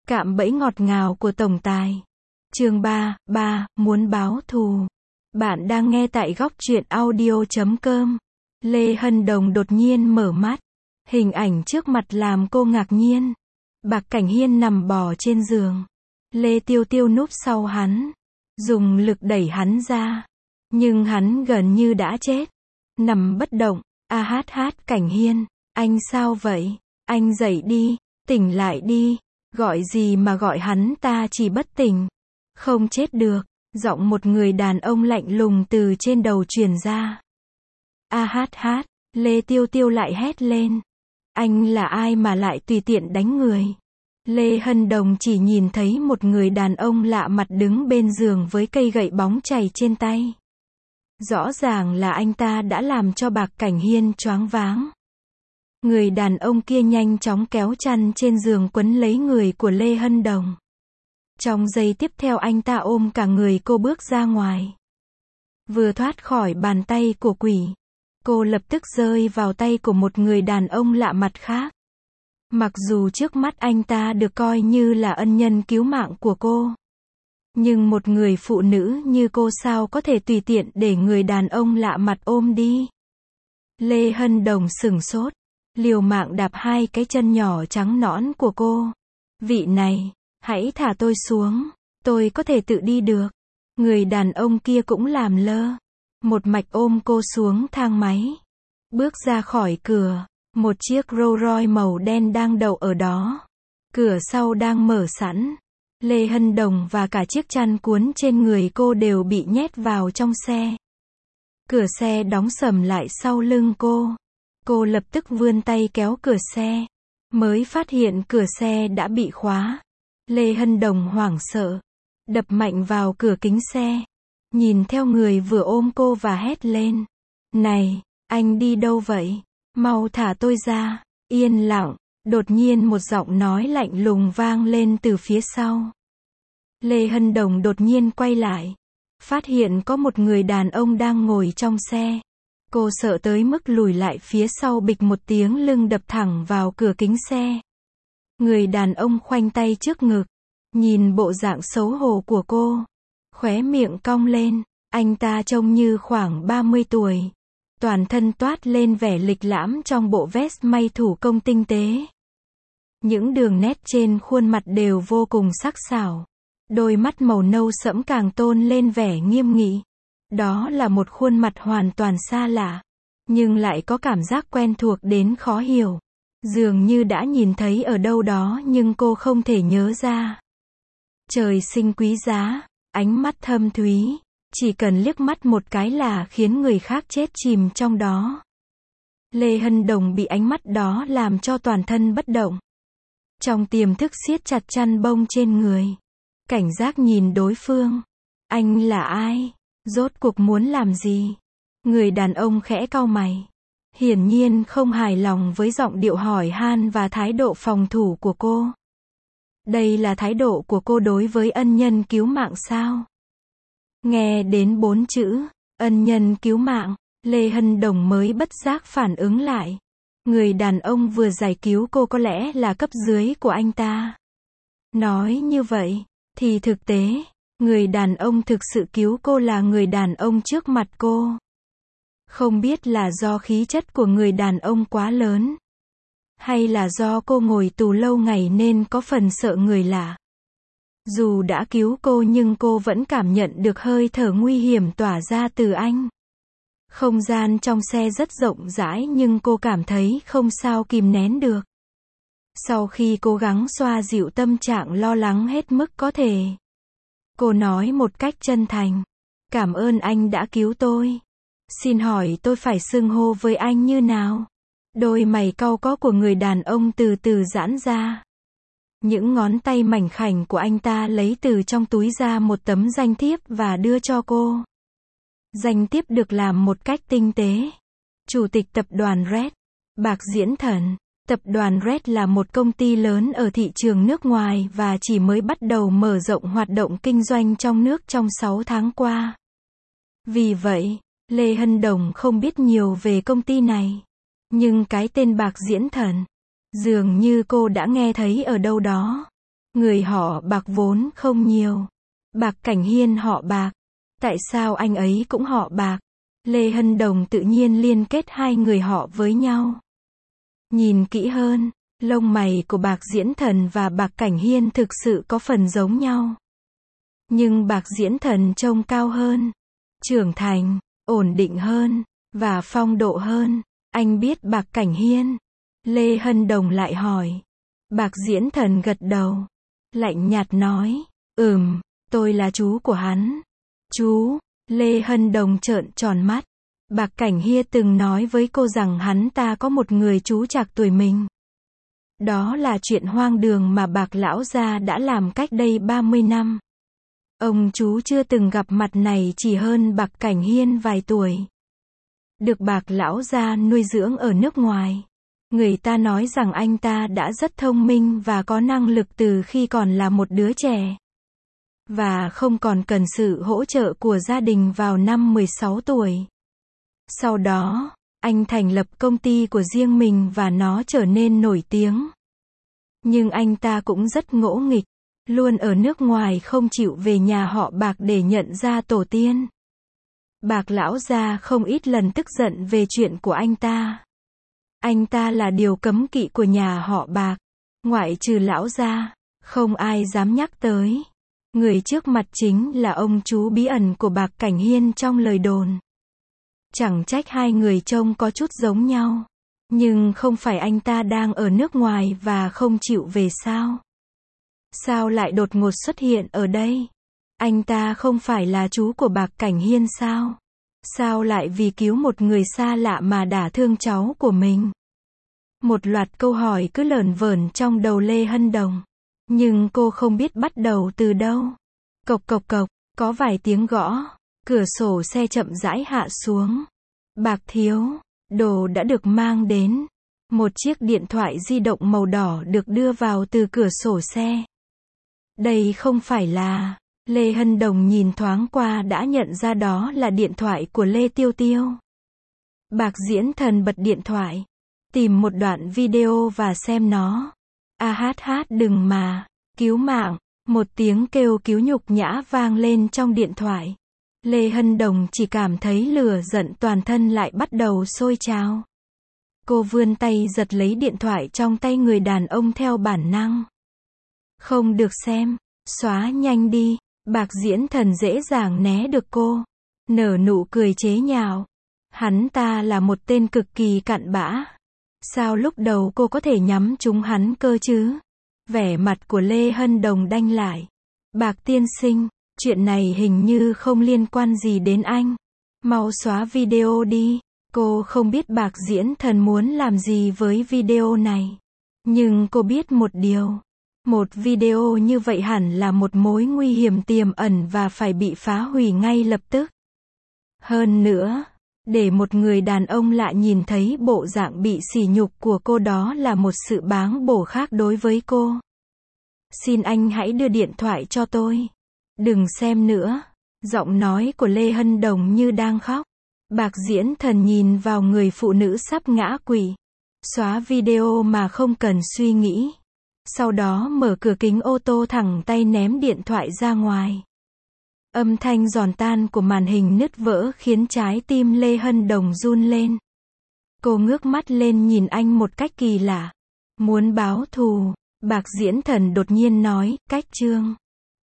Cạm bẫy ngọt ngào của tổng tài. Chương 3, muốn báo thù. Bạn đang nghe tại góc truyện audio.com. Lê Hân Đồng đột nhiên mở mắt. Hình ảnh trước mặt làm cô ngạc nhiên. Bạc Cảnh Hiên nằm bò trên giường. Lê Tiêu Tiêu núp sau hắn. Dùng lực đẩy hắn ra. Nhưng hắn gần như đã chết. Nằm bất động. Cảnh Hiên, anh sao vậy? Anh dậy đi, tỉnh lại đi. Gọi gì mà gọi hắn ta chỉ bất tỉnh. Không chết được. Giọng một người đàn ông lạnh lùng từ trên đầu truyền ra. Lê Tiêu Tiêu lại hét lên. Anh là ai mà lại tùy tiện đánh người? Lê Hân Đồng chỉ nhìn thấy một người đàn ông lạ mặt đứng bên giường với cây gậy bóng chày trên tay. Rõ ràng là anh ta đã làm cho Bạc Cảnh Hiên choáng váng. Người đàn ông kia nhanh chóng kéo chăn trên giường quấn lấy người của Lê Hân Đồng. Trong giây tiếp theo anh ta ôm cả người cô bước ra ngoài. Vừa thoát khỏi bàn tay của quỷ, cô lập tức rơi vào tay của một người đàn ông lạ mặt khác. Mặc dù trước mắt anh ta được coi như là ân nhân cứu mạng của cô, nhưng một người phụ nữ như cô sao có thể tùy tiện để người đàn ông lạ mặt ôm đi. Lê Hân Đồng sửng sốt, liều mạng đạp hai cái chân nhỏ trắng nõn của cô. Vị này, hãy thả tôi xuống, tôi có thể tự đi được. Người đàn ông kia cũng làm lơ, một mạch ôm cô xuống thang máy. Bước ra khỏi cửa, một chiếc Rolls Royce màu đen đang đậu ở đó. Cửa sau đang mở sẵn. Lê Hân Đồng và cả chiếc chăn cuốn trên người cô đều bị nhét vào trong xe. Cửa xe đóng sầm lại sau lưng cô. Cô lập tức vươn tay kéo cửa xe. Mới phát hiện cửa xe đã bị khóa. Lê Hân Đồng hoảng sợ, đập mạnh vào cửa kính xe. Nhìn theo người vừa ôm cô và hét lên. Này, anh đi đâu vậy? Mau thả tôi ra. Yên lặng, đột nhiên một giọng nói lạnh lùng vang lên từ phía sau. Lê Hân Đồng đột nhiên quay lại. Phát hiện có một người đàn ông đang ngồi trong xe. Cô sợ tới mức lùi lại phía sau, bịch một tiếng, lưng đập thẳng vào cửa kính xe. Người đàn ông khoanh tay trước ngực, nhìn bộ dạng xấu hổ của cô, khóe miệng cong lên. Anh ta trông như khoảng 30 tuổi. Toàn thân toát lên vẻ lịch lãm trong bộ vest may thủ công tinh tế. Những đường nét trên khuôn mặt đều vô cùng sắc sảo. Đôi mắt màu nâu sẫm càng tôn lên vẻ nghiêm nghị. Đó là một khuôn mặt hoàn toàn xa lạ, nhưng lại có cảm giác quen thuộc đến khó hiểu. Dường như đã nhìn thấy ở đâu đó nhưng cô không thể nhớ ra. Trời sinh quý giá, ánh mắt thâm thúy, chỉ cần liếc mắt một cái là khiến người khác chết chìm trong đó. Lê Hân Đồng bị ánh mắt đó làm cho toàn thân bất động. Trong tiềm thức siết chặt chăn bông trên người, cảnh giác nhìn đối phương. Anh là ai? Rốt cuộc muốn làm gì? Người đàn ông khẽ cau mày, hiển nhiên không hài lòng với giọng điệu hỏi han và thái độ phòng thủ của cô. Đây là thái độ của cô đối với ân nhân cứu mạng sao? Nghe đến 4 chữ, ân nhân cứu mạng, Lê Hân Đồng mới bất giác phản ứng lại. Người đàn ông vừa giải cứu cô có lẽ là cấp dưới của anh ta. Nói như vậy, thì thực tế, người đàn ông thực sự cứu cô là người đàn ông trước mặt cô. Không biết là do khí chất của người đàn ông quá lớn, hay là do cô ngồi tù lâu ngày nên có phần sợ người lạ. Dù đã cứu cô nhưng cô vẫn cảm nhận được hơi thở nguy hiểm tỏa ra từ anh. Không gian trong xe rất rộng rãi nhưng cô cảm thấy không sao kìm nén được. Sau khi cố gắng xoa dịu tâm trạng lo lắng hết mức có thể, cô nói một cách chân thành. Cảm ơn anh đã cứu tôi. Xin hỏi tôi phải xưng hô với anh như nào? Đôi mày cau có của người đàn ông từ từ giãn ra. Những ngón tay mảnh khảnh của anh ta lấy từ trong túi ra một tấm danh thiếp và đưa cho cô. Danh thiếp được làm một cách tinh tế. Chủ tịch tập đoàn Red, Bạc Diễn Thần. Tập đoàn Red là một công ty lớn ở thị trường nước ngoài và chỉ mới bắt đầu mở rộng hoạt động kinh doanh trong nước trong 6 tháng qua. Vì vậy, Lê Hân Đồng không biết nhiều về công ty này. Nhưng cái tên Bạc Diễn Thần, dường như cô đã nghe thấy ở đâu đó. Người họ Bạc vốn không nhiều. Bạc Cảnh Hiên họ Bạc. Tại sao anh ấy cũng họ Bạc? Lê Hân Đồng tự nhiên liên kết hai người họ với nhau. Nhìn kỹ hơn, lông mày của Bạc Diễn Thần và Bạc Cảnh Hiên thực sự có phần giống nhau. Nhưng Bạc Diễn Thần trông cao hơn, trưởng thành, ổn định hơn, và phong độ hơn. Anh biết Bạc Cảnh Hiên? Lê Hân Đồng lại hỏi. Bạc Diễn Thần gật đầu, lạnh nhạt nói, tôi là chú của hắn. Chú? Lê Hân Đồng trợn tròn mắt. Bạc Cảnh Hiên từng nói với cô rằng hắn ta có một người chú trạc tuổi mình. Đó là chuyện hoang đường mà Bạc lão gia đã làm cách đây 30 năm. Ông chú chưa từng gặp mặt này chỉ hơn Bạc Cảnh Hiên vài tuổi. Được Bạc lão gia nuôi dưỡng ở nước ngoài. Người ta nói rằng anh ta đã rất thông minh và có năng lực từ khi còn là một đứa trẻ. Và không còn cần sự hỗ trợ của gia đình vào năm 16 tuổi. Sau đó, anh thành lập công ty của riêng mình và nó trở nên nổi tiếng. Nhưng anh ta cũng rất ngỗ nghịch, luôn ở nước ngoài không chịu về nhà họ Bạc để nhận ra tổ tiên. Bạc lão gia không ít lần tức giận về chuyện của anh ta. Anh ta là điều cấm kỵ của nhà họ Bạc. Ngoại trừ lão gia, không ai dám nhắc tới. Người trước mặt chính là ông chú bí ẩn của Bạc Cảnh Hiên trong lời đồn. Chẳng trách hai người trông có chút giống nhau. Nhưng không phải anh ta đang ở nước ngoài và không chịu về sao? Sao lại đột ngột xuất hiện ở đây? Anh ta không phải là chú của Bạc Cảnh Hiên sao? Sao lại vì cứu một người xa lạ mà đả thương cháu của mình? Một loạt câu hỏi cứ lởn vởn trong đầu Lê Hân Đồng. Nhưng cô không biết bắt đầu từ đâu. Cộc cộc cộc, có vài tiếng gõ. Cửa sổ xe chậm rãi hạ xuống. Bạc thiếu, đồ đã được mang đến. Một chiếc điện thoại di động màu đỏ được đưa vào từ cửa sổ xe. Đây không phải là... Lê Hân Đồng nhìn thoáng qua đã nhận ra đó là điện thoại của Lê Tiêu Tiêu. Bạc Diễn Thần bật điện thoại, tìm một đoạn video và xem nó. Đừng mà, cứu mạng, một tiếng kêu cứu nhục nhã vang lên trong điện thoại. Lê Hân Đồng chỉ cảm thấy lửa giận toàn thân lại bắt đầu sôi trào. Cô vươn tay giật lấy điện thoại trong tay người đàn ông theo bản năng. Không được xem, xóa nhanh đi. Bạc Diễn Thần dễ dàng né được cô. Nở nụ cười chế nhạo. Hắn ta là một tên cực kỳ cặn bã. Sao lúc đầu cô có thể nhắm trúng hắn cơ chứ? Vẻ mặt của Lê Hân Đồng đanh lại. Bạc tiên sinh, chuyện này hình như không liên quan gì đến anh. Mau xóa video đi. Cô không biết Bạc Diễn Thần muốn làm gì với video này. Nhưng cô biết một điều. Một video như vậy hẳn là một mối nguy hiểm tiềm ẩn và phải bị phá hủy ngay lập tức. Hơn nữa, để một người đàn ông lạ nhìn thấy bộ dạng bị sỉ nhục của cô đó là một sự báng bổ khác đối với cô. Xin anh hãy đưa điện thoại cho tôi. Đừng xem nữa. Giọng nói của Lê Hân Đồng như đang khóc. Bạc Diễn Thần nhìn vào người phụ nữ sắp ngã quỵ. Xóa video mà không cần suy nghĩ. Sau đó mở cửa kính ô tô thẳng tay ném điện thoại ra ngoài. Âm thanh giòn tan của màn hình nứt vỡ khiến trái tim Lê Hân Đồng run lên. Cô ngước mắt lên nhìn anh một cách kỳ lạ. Muốn báo thù, Bạc Diễn Thần đột nhiên nói, cách chương.